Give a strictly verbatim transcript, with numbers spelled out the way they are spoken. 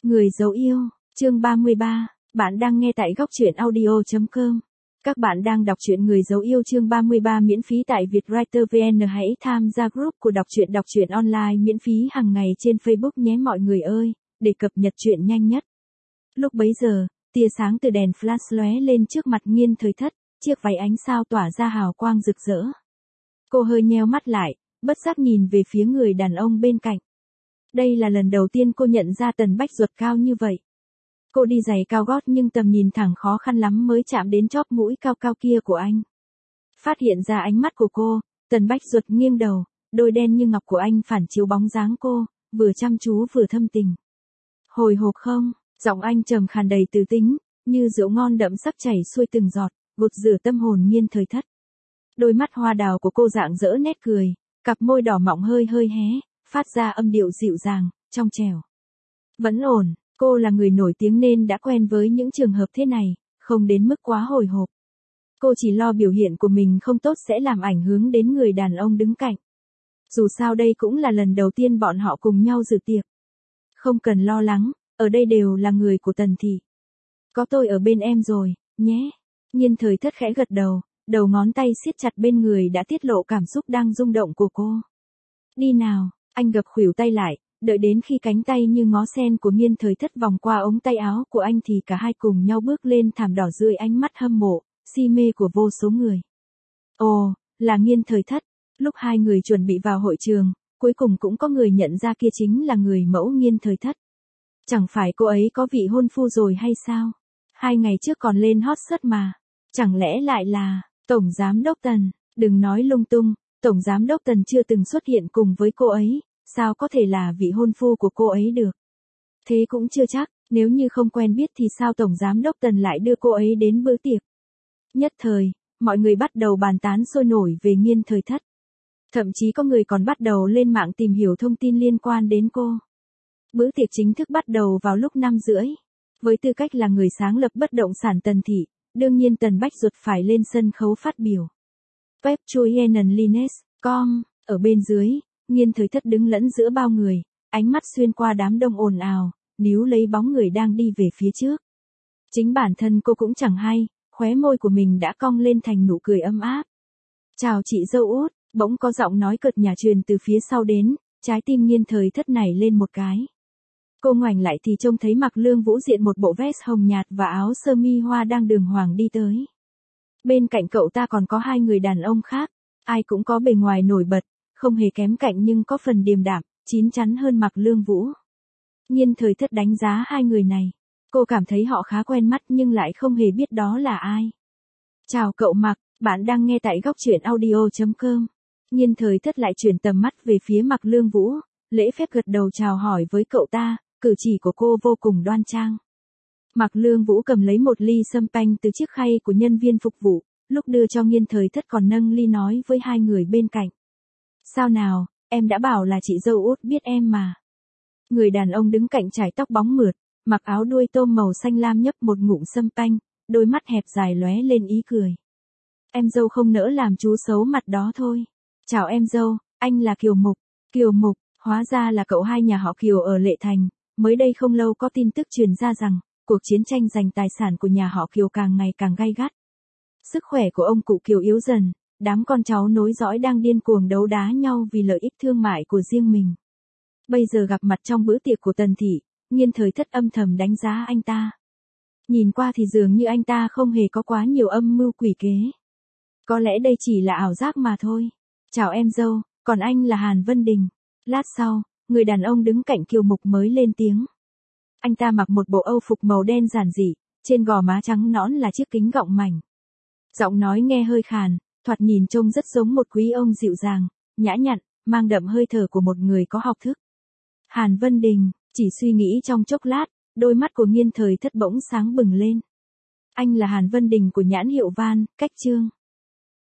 Người dấu yêu, chương ba mươi ba, bạn đang nghe tại góc truyện audio chấm com. Các bạn đang đọc truyện Người dấu yêu chương ba mươi ba miễn phí tại Vietwriter vê en. Hãy tham gia group của đọc truyện đọc truyện online miễn phí hàng ngày trên Facebook nhé mọi người ơi, để cập nhật truyện nhanh nhất. Lúc bấy giờ, tia sáng từ đèn flash lóe lên trước mặt Nghiên Thời Thất, chiếc váy ánh sao tỏa ra hào quang rực rỡ. Cô hơi nheo mắt lại, bất giác nhìn về phía người đàn ông bên cạnh. Đây là lần đầu tiên cô nhận ra Tần Bách Duật cao như vậy. Cô đi giày cao gót nhưng tầm nhìn thẳng khó khăn lắm mới chạm đến chóp mũi cao cao kia của anh. Phát hiện ra ánh mắt của cô, Tần Bách Duật nghiêng đầu, đôi đen như ngọc của anh phản chiếu bóng dáng cô, vừa chăm chú vừa thâm tình. Hồi hộp không? Giọng anh trầm khàn đầy từ tính, như rượu ngon đậm sắc chảy xuôi từng giọt, gột rửa tâm hồn Nghiên Thời Thất. Đôi mắt hoa đào của cô rạng rỡ nét cười, cặp môi đỏ mọng hơi hơi hé, phát ra âm điệu dịu dàng, trong trẻo. Vẫn ổn, cô là người nổi tiếng nên đã quen với những trường hợp thế này, không đến mức quá hồi hộp. Cô chỉ lo biểu hiện của mình không tốt sẽ làm ảnh hưởng đến người đàn ông đứng cạnh. Dù sao đây cũng là lần đầu tiên bọn họ cùng nhau dự tiệc. Không cần lo lắng, ở đây đều là người của Tần thị. Có tôi ở bên em rồi, nhé. Nghiên Thời Thất khẽ gật đầu, đầu ngón tay siết chặt bên người đã tiết lộ cảm xúc đang rung động của cô. Đi nào, anh gập khuỷu tay lại, đợi đến khi cánh tay như ngó sen của Nghiên Thời Thất vòng qua ống tay áo của anh thì cả hai cùng nhau bước lên thảm đỏ dưới ánh mắt hâm mộ, si mê của vô số người. Ồ, là Nghiên Thời Thất. Lúc hai người chuẩn bị vào hội trường, cuối cùng cũng có người nhận ra kia chính là người mẫu Nghiên Thời Thất. Chẳng phải cô ấy có vị hôn phu rồi hay sao? Hai ngày trước còn lên hot search mà. Chẳng lẽ lại là Tổng Giám Đốc Tần? Đừng nói lung tung, Tổng Giám Đốc Tần chưa từng xuất hiện cùng với cô ấy, sao có thể là vị hôn phu của cô ấy được? Thế cũng chưa chắc, nếu như không quen biết thì sao Tổng Giám Đốc Tần lại đưa cô ấy đến bữa tiệc? Nhất thời, mọi người bắt đầu bàn tán sôi nổi về Nghiên Thời Thất. Thậm chí có người còn bắt đầu lên mạng tìm hiểu thông tin liên quan đến cô. Bữa tiệc chính thức bắt đầu vào lúc năm rưỡi. Với tư cách là người sáng lập bất động sản Tần thị, đương nhiên Tần Bách Duật phải lên sân khấu phát biểu. Web Chuyen Lines, com, ở bên dưới, Nghiên Thời Thất đứng lẫn giữa bao người, ánh mắt xuyên qua đám đông ồn ào, níu lấy bóng người đang đi về phía trước. Chính bản thân cô cũng chẳng hay, khóe môi của mình đã cong lên thành nụ cười ấm áp. Chào chị dâu út, bỗng có giọng nói cợt nhả truyền từ phía sau đến, trái tim Nghiên Thời Thất nảy lên một cái. Cô ngoảnh lại thì trông thấy Mạc Lương Vũ diện một bộ vest hồng nhạt và áo sơ mi hoa đang đường hoàng đi tới. Bên cạnh cậu ta còn có hai người đàn ông khác, ai cũng có bề ngoài nổi bật, không hề kém cạnh nhưng có phần điềm đạm, chín chắn hơn Mạc Lương Vũ. Nghiên Thời Thất đánh giá hai người này. Cô cảm thấy họ khá quen mắt nhưng lại không hề biết đó là ai. Chào cậu Mạc, bạn đang nghe tại góc truyện audio chấm com. Nghiên Thời Thất lại chuyển tầm mắt về phía Mạc Lương Vũ, lễ phép gật đầu chào hỏi với cậu ta, cử chỉ của cô vô cùng đoan trang. Mạc Lương Vũ cầm lấy một ly sâm panh từ chiếc khay của nhân viên phục vụ, lúc đưa cho Nghiên Thời Thất còn nâng ly nói với hai người bên cạnh. Sao nào, em đã bảo là chị dâu út biết em mà. Người đàn ông đứng cạnh chải tóc bóng mượt, mặc áo đuôi tôm màu xanh lam nhấp một ngụm sâm panh, đôi mắt hẹp dài lóe lên ý cười. Em dâu không nỡ làm chú xấu mặt đó thôi. Chào em dâu, anh là Kiều Mục. Kiều Mục, hóa ra là cậu hai nhà họ Kiều ở Lệ Thành. Mới đây không lâu có tin tức truyền ra rằng, cuộc chiến tranh giành tài sản của nhà họ Kiều càng ngày càng gay gắt. Sức khỏe của ông cụ Kiều yếu dần, đám con cháu nối dõi đang điên cuồng đấu đá nhau vì lợi ích thương mại của riêng mình. Bây giờ gặp mặt trong bữa tiệc của Tần thị, Nghiên Thời Thất âm thầm đánh giá anh ta. Nhìn qua thì dường như anh ta không hề có quá nhiều âm mưu quỷ kế. Có lẽ đây chỉ là ảo giác mà thôi. Chào em dâu, còn anh là Hàn Vân Đình. Lát sau, người đàn ông đứng cạnh Kiều Mục mới lên tiếng. Anh ta mặc một bộ âu phục màu đen giản dị, trên gò má trắng nõn là chiếc kính gọng mảnh. Giọng nói nghe hơi khàn, thoạt nhìn trông rất giống một quý ông dịu dàng, nhã nhặn, mang đậm hơi thở của một người có học thức. Hàn Vân Đình, chỉ suy nghĩ trong chốc lát, đôi mắt của Nghiên Thời Thất bỗng sáng bừng lên. Anh là Hàn Vân Đình của nhãn hiệu Van, Cách Trương.